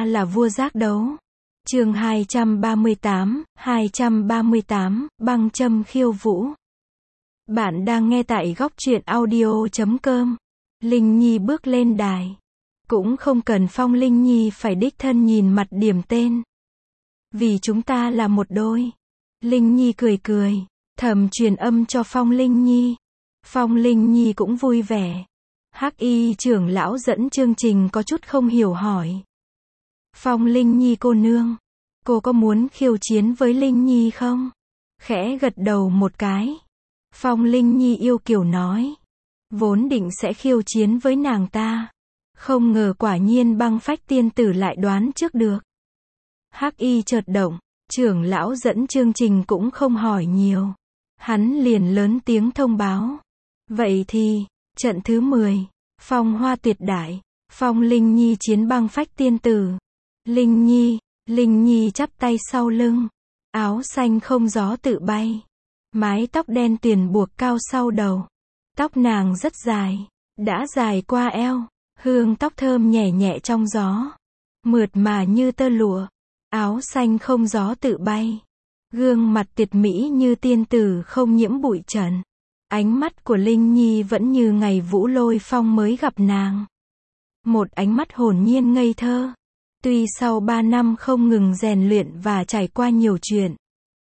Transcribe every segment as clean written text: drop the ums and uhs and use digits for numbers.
ta là vua giác đấu. Chương 238, băng châm khiêu vũ. Bạn đang nghe tại góc truyện audio.com. Linh Nhi bước lên đài. Cũng không cần Phong Linh Nhi phải đích thân nhìn mặt điểm tên. Vì chúng ta là một đôi. Linh Nhi cười cười, thầm truyền âm cho Phong Linh Nhi. Phong Linh Nhi cũng vui vẻ. Hắc Y trưởng lão dẫn chương trình có chút không hiểu hỏi. Phong Linh Nhi cô nương, cô có muốn khiêu chiến với Linh Nhi không? Khẽ gật đầu một cái. Phong Linh Nhi yêu kiều nói. Vốn định sẽ khiêu chiến với nàng ta. Không ngờ quả nhiên Băng Phách tiên tử lại đoán trước được. Hắc Y chợt động, trưởng lão dẫn chương trình cũng không hỏi nhiều. Hắn liền lớn tiếng thông báo. Vậy thì, trận thứ 10, Phong Hoa tuyệt đại, Phong Linh Nhi chiến Băng Phách tiên tử. Linh Nhi chắp tay sau lưng, áo xanh không gió tự bay, mái tóc đen tuyền buộc cao sau đầu. Tóc nàng rất dài, đã dài qua eo, hương tóc thơm nhẹ nhẹ trong gió, mượt mà như tơ lụa, áo xanh không gió tự bay. Gương mặt tuyệt mỹ như tiên tử không nhiễm bụi trần. Ánh mắt của Linh Nhi vẫn như ngày Vũ Lôi Phong mới gặp nàng. Một ánh mắt hồn nhiên ngây thơ. Tuy sau 3 năm không ngừng rèn luyện và trải qua nhiều chuyện,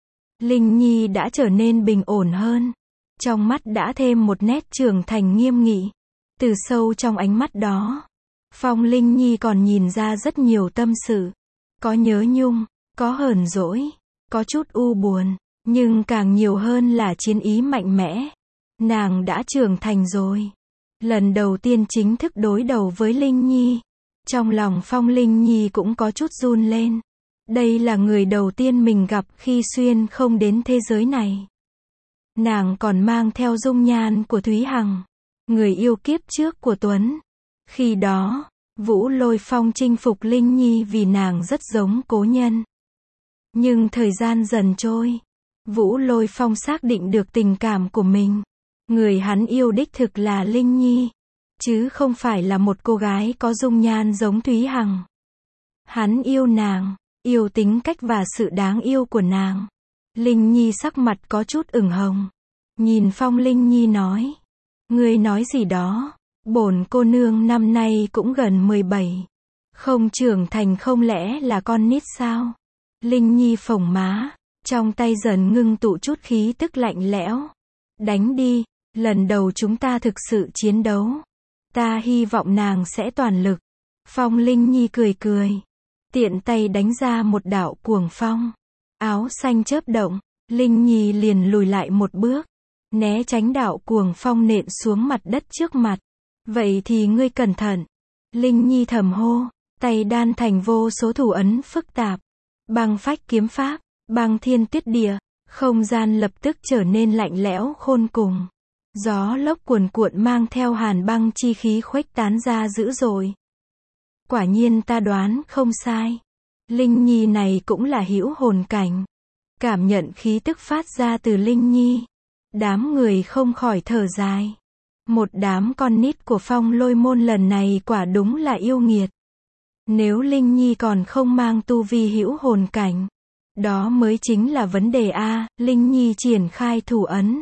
Linh Nhi đã trở nên bình ổn hơn. Trong mắt đã thêm một nét trưởng thành nghiêm nghị. Từ sâu trong ánh mắt đó, Phong Linh Nhi còn nhìn ra rất nhiều tâm sự. Có nhớ nhung, có hờn dỗi, có chút u buồn, nhưng càng nhiều hơn là chiến ý mạnh mẽ. Nàng đã trưởng thành rồi. Lần đầu tiên chính thức đối đầu với Linh Nhi. Trong lòng Phong Linh Nhi cũng có chút run lên. Đây là người đầu tiên mình gặp khi xuyên không đến thế giới này. Nàng còn mang theo dung nhan của Thúy Hằng, người yêu kiếp trước của Tuấn. Khi đó, Vũ Lôi Phong chinh phục Linh Nhi vì nàng rất giống cố nhân. Nhưng thời gian dần trôi, Vũ Lôi Phong xác định được tình cảm của mình. Người hắn yêu đích thực là Linh Nhi, chứ không phải là một cô gái có dung nhan giống Thúy Hằng. Hắn yêu nàng, yêu tính cách và sự đáng yêu của nàng. Linh Nhi sắc mặt có chút ửng hồng. Nhìn Phong Linh Nhi nói. Ngươi nói gì đó? Bổn cô nương năm nay cũng gần 17. Không trưởng thành không lẽ là con nít sao? Linh Nhi phồng má, trong tay dần ngưng tụ chút khí tức lạnh lẽo. Đánh đi, lần đầu chúng ta thực sự chiến đấu. Ta hy vọng nàng sẽ toàn lực. Phong Linh Nhi cười cười. Tiện tay đánh ra một đạo cuồng phong. Áo xanh chớp động, Linh Nhi liền lùi lại một bước. Né tránh đạo cuồng phong nện xuống mặt đất trước mặt. Vậy thì ngươi cẩn thận. Linh Nhi thầm hô, tay đan thành vô số thủ ấn phức tạp. Băng phách kiếm pháp, băng thiên tuyết địa, không gian lập tức trở nên lạnh lẽo khôn cùng. Gió lốc cuồn cuộn mang theo hàn băng chi khí khuếch tán ra dữ dội. Quả nhiên ta đoán không sai. Linh Nhi này cũng là hữu hồn cảnh. Cảm nhận khí tức phát ra từ Linh Nhi. Đám người không khỏi thở dài. Một đám con nít của Phong Lôi môn lần này quả đúng là yêu nghiệt. Nếu Linh Nhi còn không mang tu vi hữu hồn cảnh, đó mới chính là vấn đề a. Linh Nhi triển khai thủ ấn.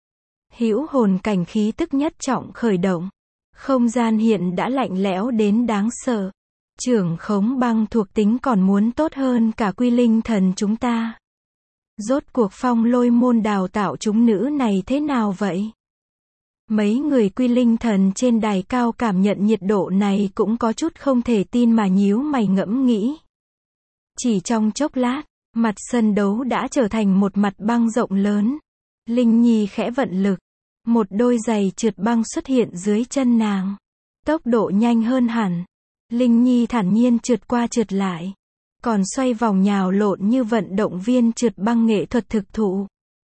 Hữu hồn cảnh khí tức nhất trọng khởi động. Không gian hiện đã lạnh lẽo đến đáng sợ. Trưởng khống băng thuộc tính còn muốn tốt hơn cả Quy Linh thần chúng ta. Rốt cuộc Phong Lôi môn đào tạo chúng nữ này thế nào vậy? Mấy người Quy Linh thần trên đài cao cảm nhận nhiệt độ này cũng có chút không thể tin mà nhíu mày ngẫm nghĩ. Chỉ trong chốc lát, mặt sân đấu đã trở thành một mặt băng rộng lớn. Linh Nhi khẽ vận lực. Một đôi giày trượt băng xuất hiện dưới chân nàng. Tốc độ nhanh hơn hẳn. Linh Nhi thản nhiên trượt qua trượt lại. Còn xoay vòng nhào lộn như vận động viên trượt băng nghệ thuật thực thụ.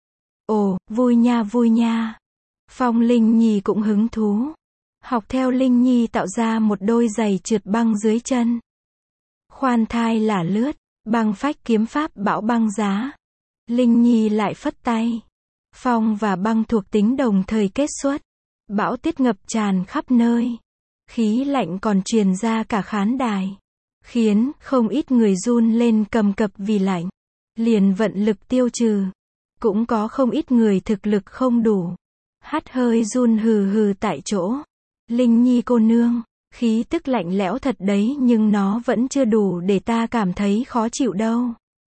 Ồ, vui nha vui nha. Phong Linh Nhi cũng hứng thú. Học theo Linh Nhi tạo ra một đôi giày trượt băng dưới chân. Khoan thai là lướt, băng phách kiếm pháp bão băng giá. Linh Nhi lại phất tay. Phong và băng thuộc tính đồng thời kết xuất. Bão tiết ngập tràn khắp nơi. Khí lạnh còn truyền ra cả khán đài. khiến không ít người run lên cầm cập vì lạnh. Liền vận lực tiêu trừ. Cũng có không ít người thực lực không đủ. Hắt hơi run hừ hừ tại chỗ. Linh Nhi cô nương, khí tức lạnh lẽo thật đấy nhưng nó vẫn chưa đủ để ta cảm thấy khó chịu đâu.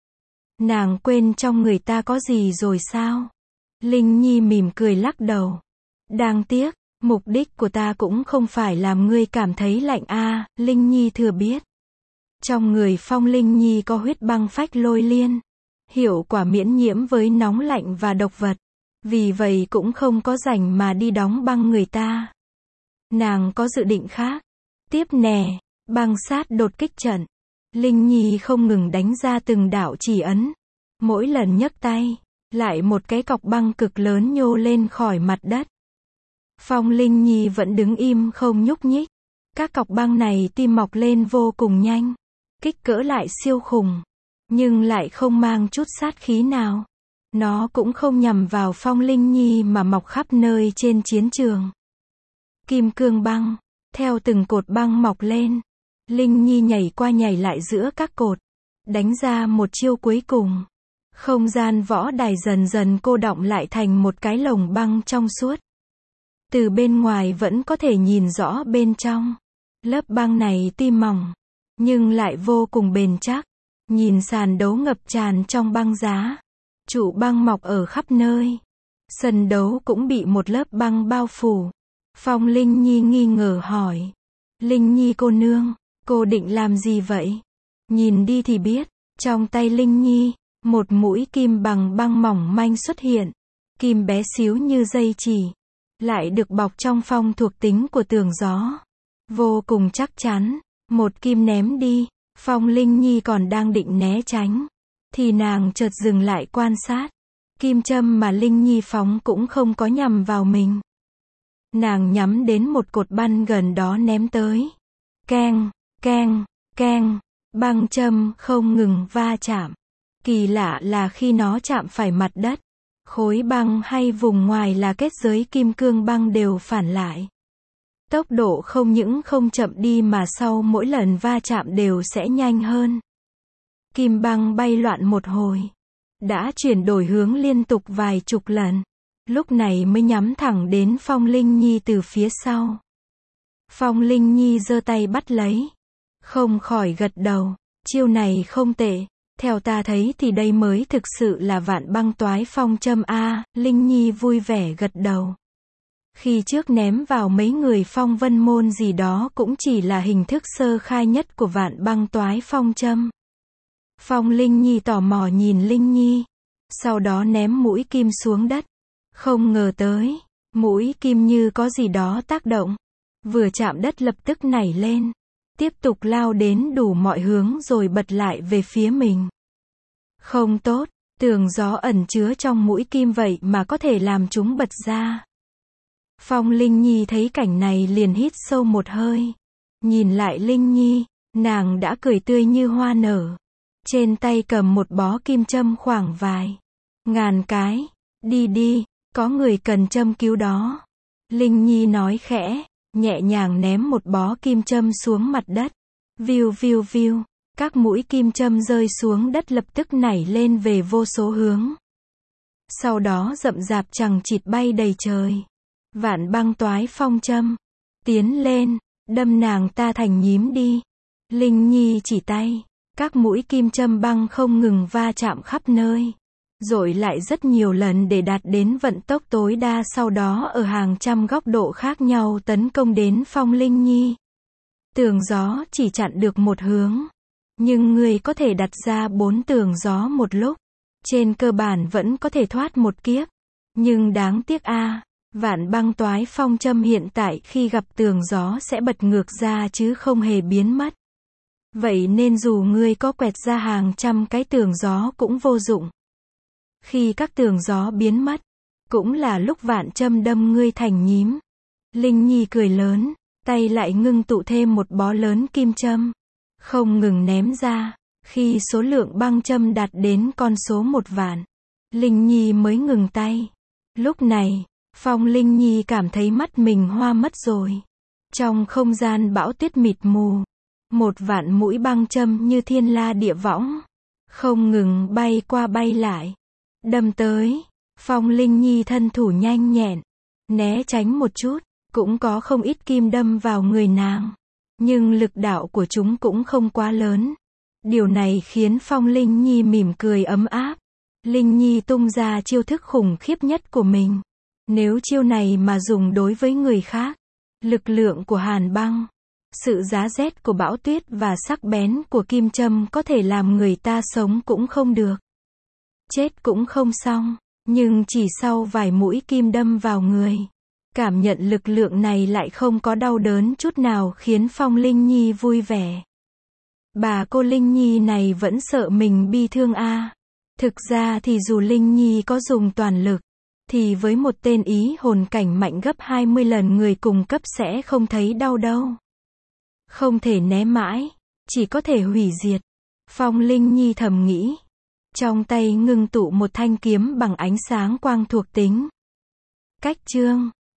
Nàng quên trong người ta có gì rồi sao? Linh Nhi mỉm cười lắc đầu. Đáng tiếc, mục đích của ta cũng không phải làm ngươi cảm thấy lạnh a. Linh Nhi thừa biết. Trong người Phong Linh Nhi có huyết băng phách lôi liên. Hiệu quả miễn nhiễm với nóng lạnh và độc vật. Vì vậy cũng không có rảnh mà đi đóng băng người ta. Nàng có dự định khác. Tiếp nè, băng sát đột kích trận. Linh Nhi không ngừng đánh ra từng đạo chỉ ấn. Mỗi lần nhấc tay, lại một cái cọc băng cực lớn nhô lên khỏi mặt đất. Phong Linh Nhi vẫn đứng im không nhúc nhích. Các cọc băng này tim mọc lên vô cùng nhanh. Kích cỡ lại siêu khủng. Nhưng lại không mang chút sát khí nào. Nó cũng không nhằm vào Phong Linh Nhi mà mọc khắp nơi trên chiến trường. Kim cương băng. Theo từng cột băng mọc lên. Linh Nhi nhảy qua nhảy lại giữa các cột. Đánh ra một chiêu cuối cùng. Không gian võ đài dần dần cô đọng lại thành một cái lồng băng trong suốt. Từ bên ngoài vẫn có thể nhìn rõ bên trong. Lớp băng này tuy mỏng, nhưng lại vô cùng bền chắc. Nhìn sàn đấu ngập tràn trong băng giá. Trụ băng mọc ở khắp nơi. Sân đấu cũng bị một lớp băng bao phủ. Phong Linh Nhi nghi ngờ hỏi. Linh Nhi cô nương, cô định làm gì vậy? Nhìn đi thì biết. Trong tay Linh Nhi, một mũi kim bằng băng mỏng manh xuất hiện. Kim bé xíu như dây chỉ. Lại được bọc trong phong thuộc tính của tường gió. Vô cùng chắc chắn. Một kim ném đi. Phong Linh Nhi còn đang định né tránh. Thì nàng chợt dừng lại quan sát. Kim châm mà Linh Nhi phóng cũng không có nhằm vào mình. Nàng nhắm đến một cột băng gần đó ném tới. Keng, keng, keng. Băng châm không ngừng va chạm. Kỳ lạ là khi nó chạm phải mặt đất, khối băng hay vùng ngoài là kết giới kim cương băng đều phản lại. Tốc độ không những không chậm đi mà sau mỗi lần va chạm đều sẽ nhanh hơn. Kim băng bay loạn một hồi. Đã chuyển đổi hướng liên tục vài chục lần. Lúc này mới nhắm thẳng đến Phong Linh Nhi từ phía sau. Phong Linh Nhi giơ tay bắt lấy. Không khỏi gật đầu. Chiêu này không tệ. Theo ta thấy thì đây mới thực sự là vạn băng toái phong châm a. Linh Nhi vui vẻ gật đầu. Khi trước ném vào mấy người phong vân môn gì đó cũng chỉ là hình thức sơ khai nhất của vạn băng toái phong châm. Phong Linh Nhi tò mò nhìn Linh Nhi. Sau đó ném mũi kim xuống đất. Không ngờ tới, mũi kim như có gì đó tác động. Vừa chạm đất lập tức nảy lên. Tiếp tục lao đến đủ mọi hướng rồi bật lại về phía mình. Không tốt, tường gió ẩn chứa trong mũi kim vậy mà có thể làm chúng bật ra. Phong Linh Nhi thấy cảnh này liền hít sâu một hơi. Nhìn lại Linh Nhi, nàng đã cười tươi như hoa nở. Trên tay cầm một bó kim châm khoảng vài ngàn cái. Đi đi, có người cần châm cứu đó. Linh Nhi nói khẽ, nhẹ nhàng ném một bó kim châm xuống mặt đất. Viu viu viu, các mũi kim châm rơi xuống đất lập tức nảy lên về vô số hướng. Sau đó rậm rạp chằng chịt bay đầy trời. Vạn băng toái phong châm. Tiến lên, đâm nàng ta thành nhím đi. Linh Nhi chỉ tay. Các mũi kim châm băng không ngừng va chạm khắp nơi. Rồi lại rất nhiều lần để đạt đến vận tốc tối đa, sau đó ở hàng trăm góc độ khác nhau tấn công đến Phong Linh Nhi. Tường gió chỉ chặn được một hướng. Nhưng người có thể đặt ra 4 tường gió một lúc. Trên cơ bản vẫn có thể thoát một kiếp. Nhưng đáng tiếc vạn băng toái phong châm hiện tại khi gặp tường gió sẽ bật ngược ra chứ không hề biến mất. Vậy nên dù ngươi có quẹt ra hàng trăm cái tường gió cũng vô dụng. Khi các tường gió biến mất, cũng là lúc vạn châm đâm ngươi thành nhím. Linh Nhi cười lớn, tay lại ngưng tụ thêm một bó lớn kim châm. Không ngừng ném ra, khi số lượng băng châm đạt đến con số 1.000.000, Linh Nhi mới ngừng tay. Lúc này, Phong Linh Nhi cảm thấy mắt mình hoa mất rồi. Trong không gian bão tuyết mịt mù, Một vạn mũi băng châm như thiên la địa võng, không ngừng bay qua bay lại, đâm tới. Phong Linh Nhi thân thủ nhanh nhẹn, né tránh một chút, cũng có không ít kim đâm vào người nàng. Nhưng lực đạo của chúng cũng không quá lớn. Điều này khiến Phong Linh Nhi mỉm cười ấm áp. Linh Nhi tung ra chiêu thức khủng khiếp nhất của mình. Nếu chiêu này mà dùng đối với người khác, lực lượng của hàn băng, sự giá rét của bão tuyết và sắc bén của kim châm có thể làm người ta sống cũng không được, chết cũng không xong. Nhưng chỉ sau vài mũi kim đâm vào người, cảm nhận lực lượng này lại không có đau đớn chút nào khiến Phong Linh Nhi vui vẻ. Bà cô Linh Nhi này vẫn sợ mình bi thương à. Thực ra thì dù Linh Nhi có dùng toàn lực, thì với một tên ý hồn cảnh mạnh gấp 20 lần người cùng cấp sẽ không thấy đau đâu. Không thể né mãi, chỉ có thể hủy diệt. Phong Linh Nhi thầm nghĩ. Trong tay ngưng tụ một thanh kiếm bằng ánh sáng quang thuộc tính. Cách chương